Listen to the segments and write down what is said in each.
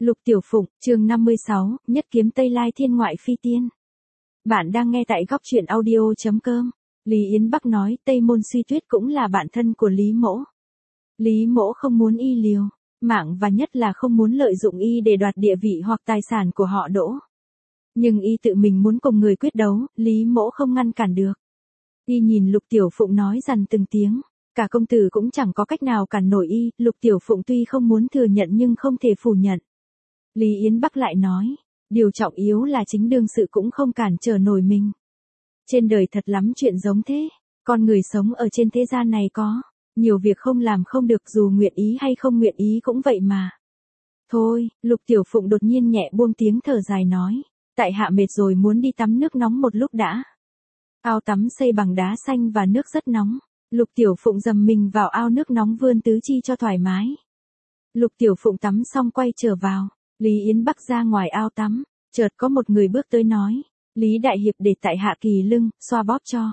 Lục Tiểu Phụng, chương 56, Nhất kiếm Tây Lai thiên ngoại phi tiên. Bạn đang nghe tại góc truyện audio.com. Lý Yến Bắc nói Tây Môn Suy Tuyết cũng là bạn thân của Lý Mỗ. Lý Mỗ không muốn y liều mạng và nhất là không muốn lợi dụng y để đoạt địa vị hoặc tài sản của họ Đỗ. Nhưng y tự mình muốn cùng người quyết đấu, Lý Mỗ không ngăn cản được. Y nhìn Lục Tiểu Phụng nói dằn từng tiếng, cả công tử cũng chẳng có cách nào cản nổi y. Lục Tiểu Phụng tuy không muốn thừa nhận nhưng không thể phủ nhận. Lý Yến Bắc lại nói, điều trọng yếu là chính đương sự cũng không cản trở nổi mình. Trên đời thật lắm chuyện giống thế, con người sống ở trên thế gian này có nhiều việc không làm không được dù nguyện ý hay không nguyện ý cũng vậy mà. Thôi, Lục Tiểu Phụng đột nhiên nhẹ buông tiếng thở dài nói, tại hạ mệt rồi muốn đi tắm nước nóng một lúc đã. Ao tắm xây bằng đá xanh và nước rất nóng. Lục Tiểu Phụng dầm mình vào ao nước nóng vươn tứ chi cho thoải mái. Lục Tiểu Phụng tắm xong quay trở vào. Lý Yến Bắc ra ngoài ao tắm, chợt có một người bước tới nói, Lý Đại Hiệp để tại hạ kỳ lưng, xoa bóp cho.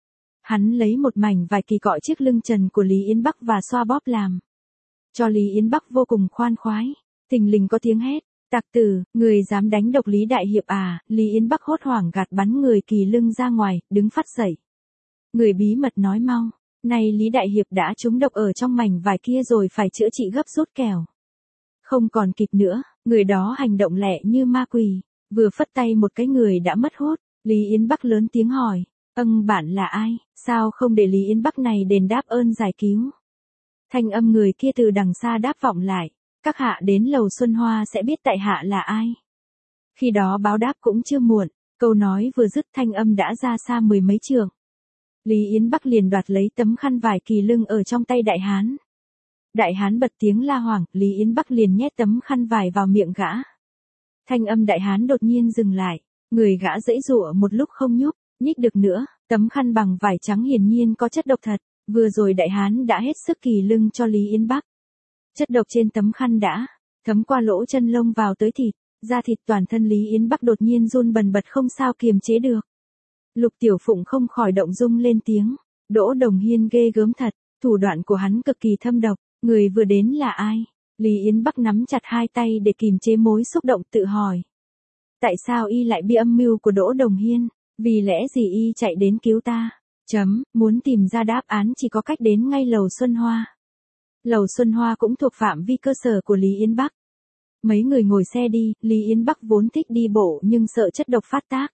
Hắn lấy một mảnh vải kỳ cọ chiếc lưng trần của Lý Yến Bắc và xoa bóp làm. Cho Lý Yến Bắc vô cùng khoan khoái, thình lình có tiếng hét, tặc tử, người dám đánh độc Lý Đại Hiệp à. Lý Yến Bắc hốt hoảng gạt bắn người kỳ lưng ra ngoài, đứng phát dậy. Người bí mật nói mau, này Lý Đại Hiệp đã trúng độc ở trong mảnh vải kia rồi phải chữa trị gấp rút kẻo. Không còn kịp nữa, người đó hành động lẹ như ma quỷ, vừa phất tay một cái người đã mất hút. Lý Yến Bắc lớn tiếng hỏi, bạn là ai, sao không để Lý Yến Bắc này đền đáp ơn giải cứu. Thanh âm người kia từ đằng xa đáp vọng lại, các hạ đến lầu Xuân Hoa sẽ biết tại hạ là ai. Khi đó báo đáp cũng chưa muộn, câu nói vừa dứt thanh âm đã ra xa mười mấy trượng. Lý Yến Bắc liền đoạt lấy tấm khăn vải kỳ lưng ở trong tay đại hán. Đại hán bật tiếng la hoảng, Lý Yến Bắc liền nhét tấm khăn vải vào miệng gã. Thanh âm đại hán đột nhiên dừng lại, người gã giãy giụa một lúc không nhích được nữa, tấm khăn bằng vải trắng hiển nhiên có chất độc thật, vừa rồi đại hán đã hết sức kỳ lưng cho Lý Yến Bắc. Chất độc trên tấm khăn đã thấm qua lỗ chân lông vào tới thịt, da thịt toàn thân Lý Yến Bắc đột nhiên run bần bật không sao kiềm chế được. Lục Tiểu Phụng không khỏi động dung lên tiếng, Đỗ Đồng Hiên ghê gớm thật, thủ đoạn của hắn cực kỳ thâm độc. Người vừa đến là ai? Lý Yến Bắc nắm chặt hai tay để kìm chế mối xúc động tự hỏi. Tại sao y lại bị âm mưu của Đỗ Đồng Hiên? Vì lẽ gì y chạy đến cứu ta? Muốn tìm ra đáp án chỉ có cách đến ngay lầu Xuân Hoa. Lầu Xuân Hoa cũng thuộc phạm vi cơ sở của Lý Yến Bắc. Mấy người ngồi xe đi, Lý Yến Bắc vốn thích đi bộ nhưng sợ chất độc phát tác.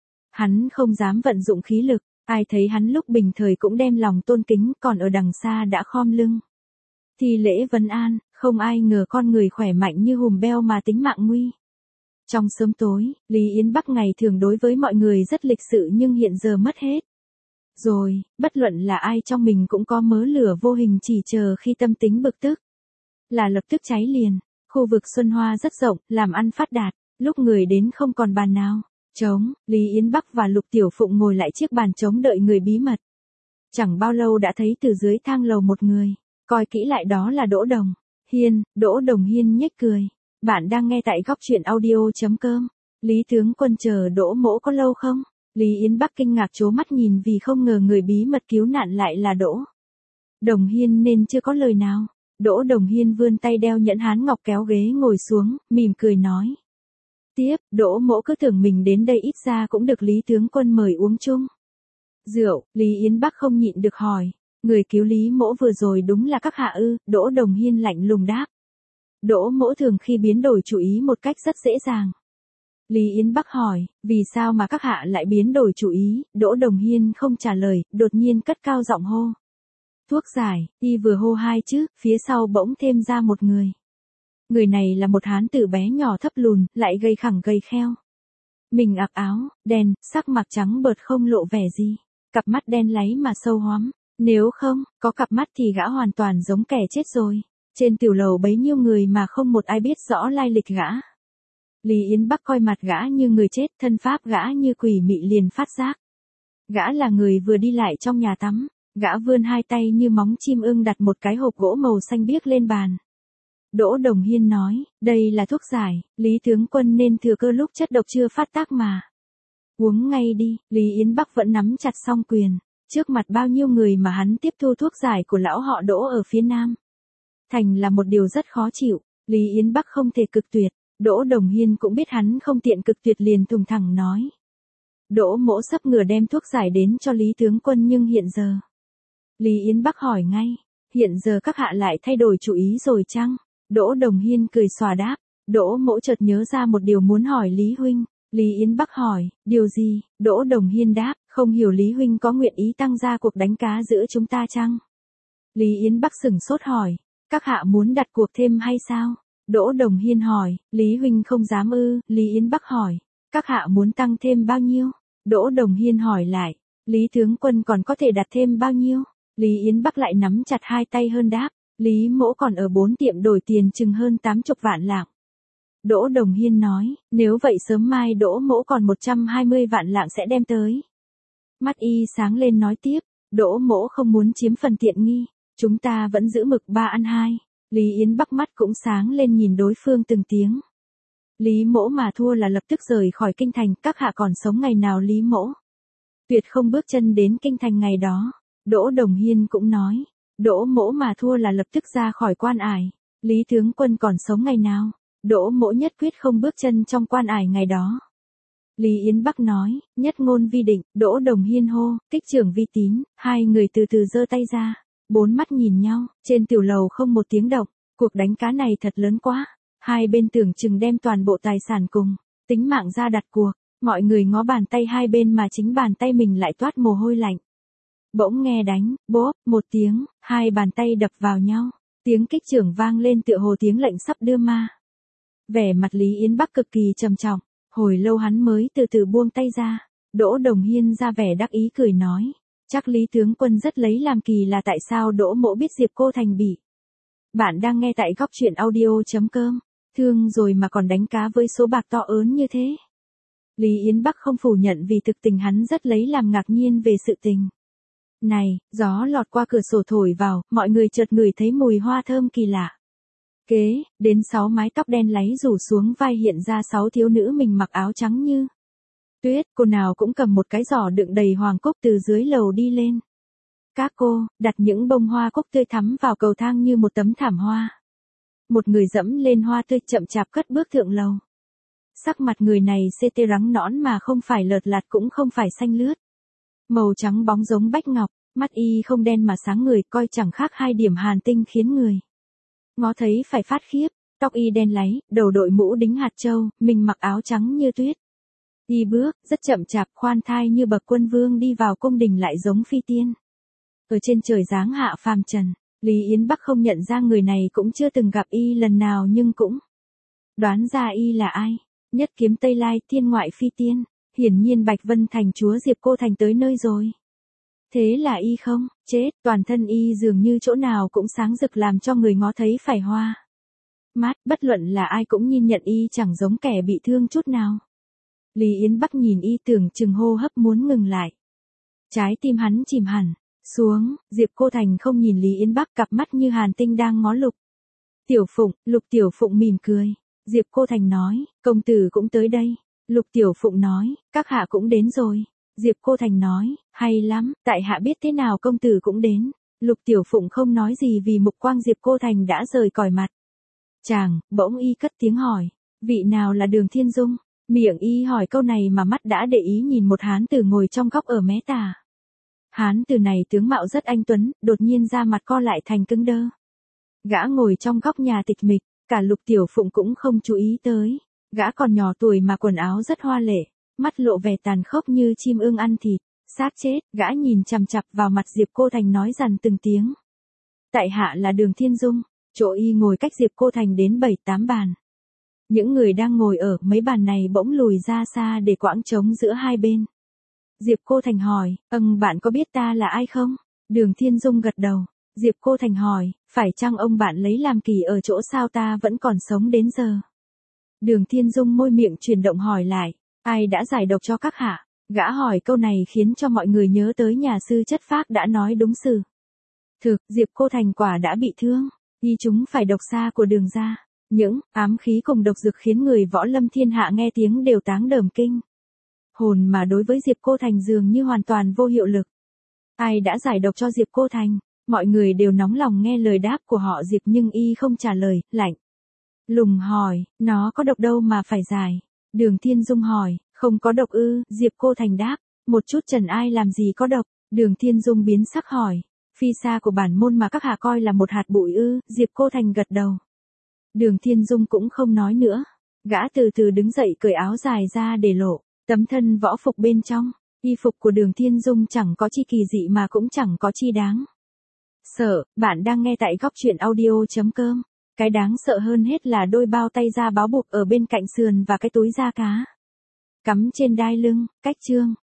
Hắn không dám vận dụng khí lực, ai thấy hắn lúc bình thời cũng đem lòng tôn kính, còn ở đằng xa đã khom lưng. Thì lễ vấn an, không ai ngờ con người khỏe mạnh như hùm beo mà tính mạng nguy. Trong sớm tối, Lý Yến Bắc ngày thường đối với mọi người rất lịch sự nhưng hiện giờ mất hết. Rồi, bất luận là ai trong mình cũng có mớ lửa vô hình chỉ chờ khi tâm tính bực tức là lập tức cháy liền. Khu vực Xuân Hoa rất rộng, làm ăn phát đạt, lúc người đến không còn bàn nào trống, Lý Yến Bắc và Lục Tiểu Phụng ngồi lại chiếc bàn trống đợi người bí mật. Chẳng bao lâu đã thấy từ dưới thang lầu một người. Coi kỹ lại đó là Đỗ Đồng Hiên. Đỗ Đồng Hiên nhếch cười. Bạn đang nghe tại góc truyện audio.com. Lý tướng quân chờ Đỗ mỗ có lâu không? Lý Yến Bắc kinh ngạc trố mắt nhìn vì không ngờ người bí mật cứu nạn lại là Đỗ Đồng Hiên nên chưa có lời nào. Đỗ Đồng Hiên vươn tay đeo nhẫn hán ngọc kéo ghế ngồi xuống, mỉm cười nói. Tiếp, Đỗ mỗ cứ tưởng mình đến đây ít ra cũng được Lý tướng quân mời uống chung rượu. Lý Yến Bắc không nhịn được hỏi. Người cứu Lý mỗ vừa rồi đúng là các hạ ư? Đỗ Đồng Hiên lạnh lùng đáp. Đỗ mỗ thường khi biến đổi chủ ý một cách rất dễ dàng. Lý Yến Bắc hỏi, vì sao mà các hạ lại biến đổi chủ ý? Đỗ Đồng Hiên không trả lời, đột nhiên cất cao giọng hô. Thuốc giải. Y vừa hô hai chữ, phía sau bỗng thêm ra một người. Người này là một hán tử bé nhỏ thấp lùn, lại gầy khẳng gầy kheo. Mình ặc áo đen, sắc mặt trắng bợt không lộ vẻ gì, cặp mắt đen láy mà sâu hoắm. Nếu không có cặp mắt thì gã hoàn toàn giống kẻ chết rồi. Trên tiểu lầu bấy nhiêu người mà không một ai biết rõ lai lịch gã. Lý Yến Bắc coi mặt gã như người chết, thân pháp gã như quỷ mị liền phát giác. Gã là người vừa đi lại trong nhà tắm. Gã vươn hai tay như móng chim ưng đặt một cái hộp gỗ màu xanh biếc lên bàn. Đỗ Đồng Hiên nói, đây là thuốc giải, Lý tướng quân nên thừa cơ lúc chất độc chưa phát tác mà. Uống ngay đi. Lý Yến Bắc vẫn nắm chặt song quyền. Trước mặt bao nhiêu người mà hắn tiếp thu thuốc giải của lão họ Đỗ ở phía Nam Thành là một điều rất khó chịu. Lý Yến Bắc không thể cực tuyệt, Đỗ Đồng Hiên cũng biết hắn không tiện cực tuyệt liền thùng thẳng nói. Đỗ Mỗ sắp ngừa đem thuốc giải đến cho Lý tướng quân nhưng hiện giờ. Lý Yến Bắc hỏi ngay, hiện giờ các hạ lại thay đổi chủ ý rồi chăng? Đỗ Đồng Hiên cười xòa đáp, Đỗ Mỗ chợt nhớ ra một điều muốn hỏi Lý huynh. Lý Yến Bắc hỏi, điều gì? Đỗ Đồng Hiên đáp, không hiểu Lý huynh có nguyện ý tăng ra cuộc đánh cá giữa chúng ta chăng? Lý Yến Bắc sửng sốt hỏi, các hạ muốn đặt cuộc thêm hay sao? Đỗ Đồng Hiên hỏi, Lý huynh không dám ư? Lý Yến Bắc hỏi, các hạ muốn tăng thêm bao nhiêu? Đỗ Đồng Hiên hỏi lại, Lý tướng quân còn có thể đặt thêm bao nhiêu? Lý Yến Bắc lại nắm chặt hai tay hơn đáp, Lý Mỗ còn ở 4 tiệm đổi tiền chừng hơn 80 vạn lạng. Đỗ Đồng Hiên nói, nếu vậy sớm mai Đỗ Mỗ còn 120 vạn lạng sẽ đem tới. Mắt y sáng lên nói tiếp, Đỗ Mỗ không muốn chiếm phần tiện nghi, chúng ta vẫn giữ mực 3 ăn 2. Lý Yến Bắc mắt cũng sáng lên nhìn đối phương từng tiếng. Lý Mỗ mà thua là lập tức rời khỏi kinh thành, các hạ còn sống ngày nào Lý Mỗ tuyệt không bước chân đến kinh thành ngày đó. Đỗ Đồng Hiên cũng nói, Đỗ Mỗ mà thua là lập tức ra khỏi quan ải. Lý tướng quân còn sống ngày nào, Đỗ Mỗ nhất quyết không bước chân trong quan ải ngày đó. Lý Yến Bắc nói, nhất ngôn vi định. Đỗ Đồng Hiên hô, kích trưởng vi tín. Hai người từ từ giơ tay ra, 4 mắt nhìn nhau, trên tiểu lầu không một tiếng động. Cuộc đánh cá này thật lớn quá, hai bên tưởng chừng đem toàn bộ tài sản cùng tính mạng ra đặt cuộc. Mọi người ngó bàn tay hai bên mà chính bàn tay mình lại toát mồ hôi lạnh. Bỗng nghe đánh, bốp, một tiếng, hai bàn tay đập vào nhau. Tiếng kích trưởng vang lên tựa hồ tiếng lệnh sắp đưa ma. Vẻ mặt Lý Yến Bắc cực kỳ trầm trọng, hồi lâu hắn mới từ từ buông tay ra. Đỗ Đồng Hiên ra vẻ đắc ý cười nói, chắc Lý tướng quân rất lấy làm kỳ là tại sao Đỗ Mỗ biết Diệp Cô Thành bị. Bạn đang nghe tại góc truyện audio.com, thương rồi mà còn đánh cá với số bạc to ớn như thế. Lý Yến Bắc không phủ nhận vì thực tình hắn rất lấy làm ngạc nhiên về sự tình này. Gió lọt qua cửa sổ thổi vào, mọi người chợt ngửi thấy mùi hoa thơm kỳ lạ. Kế, đến 6 mái tóc đen láy rủ xuống vai hiện ra 6 thiếu nữ mình mặc áo trắng như tuyết, cô nào cũng cầm một cái giỏ đựng đầy hoàng cúc từ dưới lầu đi lên. Các cô, đặt những bông hoa cúc tươi thắm vào cầu thang như một tấm thảm hoa. Một người dẫm lên hoa tươi chậm chạp cất bước thượng lầu. Sắc mặt người này xê tê rắn nõn mà không phải lợt lạt cũng không phải xanh lướt. Màu trắng bóng giống bách ngọc, mắt y không đen mà sáng người, coi chẳng khác hai điểm hàn tinh khiến người ngó thấy phải phát khiếp. Tóc y đen láy, đầu đội mũ đính hạt châu, mình mặc áo trắng như tuyết. Y bước, rất chậm chạp khoan thai như bậc quân vương đi vào cung đình lại giống phi tiên. Ở trên trời giáng hạ phàm trần, Lý Yến Bắc không nhận ra người này cũng chưa từng gặp y lần nào nhưng cũng đoán ra y là ai. Nhất kiếm Tây Lai thiên ngoại phi tiên, hiển nhiên Bạch Vân Thành chúa Diệp Cô Thành tới nơi rồi. Thế là y không, chết, toàn thân y dường như chỗ nào cũng sáng rực làm cho người ngó thấy phải hoa mắt, bất luận là ai cũng nhìn nhận y chẳng giống kẻ bị thương chút nào. Lý Yến Bắc nhìn y tưởng chừng hô hấp muốn ngừng lại. Trái tim hắn chìm hẳn xuống, Diệp Cô Thành không nhìn Lý Yến Bắc, cặp mắt như hàn tinh đang ngó Lục Tiểu Phụng. Lục Tiểu Phụng mỉm cười. Diệp Cô Thành nói, công tử cũng tới đây. Lục Tiểu Phụng nói, các hạ cũng đến rồi. Diệp Cô Thành nói, hay lắm, tại hạ biết thế nào công tử cũng đến. Lục Tiểu Phụng không nói gì vì mục quang Diệp Cô Thành đã rời còi mặt. Chàng, bỗng y cất tiếng hỏi, vị nào là Đường Thiên Dung? Miệng y hỏi câu này mà mắt đã để ý nhìn một hán tử ngồi trong góc ở mé tả. Hán tử này tướng mạo rất anh tuấn, đột nhiên ra mặt co lại thành cứng đơ. Gã ngồi trong góc nhà tịch mịch, cả Lục Tiểu Phụng cũng không chú ý tới. Gã còn nhỏ tuổi mà quần áo rất hoa lệ, mắt lộ vẻ tàn khốc như chim ưng ăn thịt, xác chết. Gã nhìn chằm chằm vào mặt Diệp Cô Thành nói dằn từng tiếng. Tại hạ là Đường Thiên Dung. Chỗ y ngồi cách Diệp Cô Thành đến 7-8 bàn. Những người đang ngồi ở mấy bàn này bỗng lùi ra xa để quãng trống giữa hai bên. Diệp Cô Thành hỏi, bạn có biết ta là ai không? Đường Thiên Dung gật đầu. Diệp Cô Thành hỏi, phải chăng ông bạn lấy làm kỳ ở chỗ sao ta vẫn còn sống đến giờ? Đường Thiên Dung môi miệng chuyển động hỏi lại, ai đã giải độc cho các hạ? Gã hỏi câu này khiến cho mọi người nhớ tới nhà sư chất phác đã nói đúng sự. Thực, Diệp Cô Thành quả đã bị thương, y chúng phải độc xa của Đường gia. Những ám khí cùng độc dược khiến người võ lâm thiên hạ nghe tiếng đều táng đờm kinh hồn, mà đối với Diệp Cô Thành dường như hoàn toàn vô hiệu lực. Ai đã giải độc cho Diệp Cô Thành? Mọi người đều nóng lòng nghe lời đáp của họ Diệp nhưng y không trả lời, lạnh Lùng hỏi, nó có độc đâu mà phải giải. Đường Thiên Dung hỏi, không có độc ư, Diệp Cô Thành đáp, một chút trần ai làm gì có độc. Đường Thiên Dung biến sắc hỏi, phi sa của bản môn mà các hạ coi là một hạt bụi ư, Diệp Cô Thành gật đầu. Đường Thiên Dung cũng không nói nữa. Gã từ từ đứng dậy cởi áo dài ra để lộ tấm thân võ phục bên trong. Y phục của Đường Thiên Dung chẳng có chi kỳ dị mà cũng chẳng có chi đáng sợ. Bạn đang nghe tại góc truyện audio.com. Cái đáng sợ hơn hết là đôi bao tay da báo buộc ở bên cạnh sườn và cái túi da cá cắm trên đai lưng. Cách chương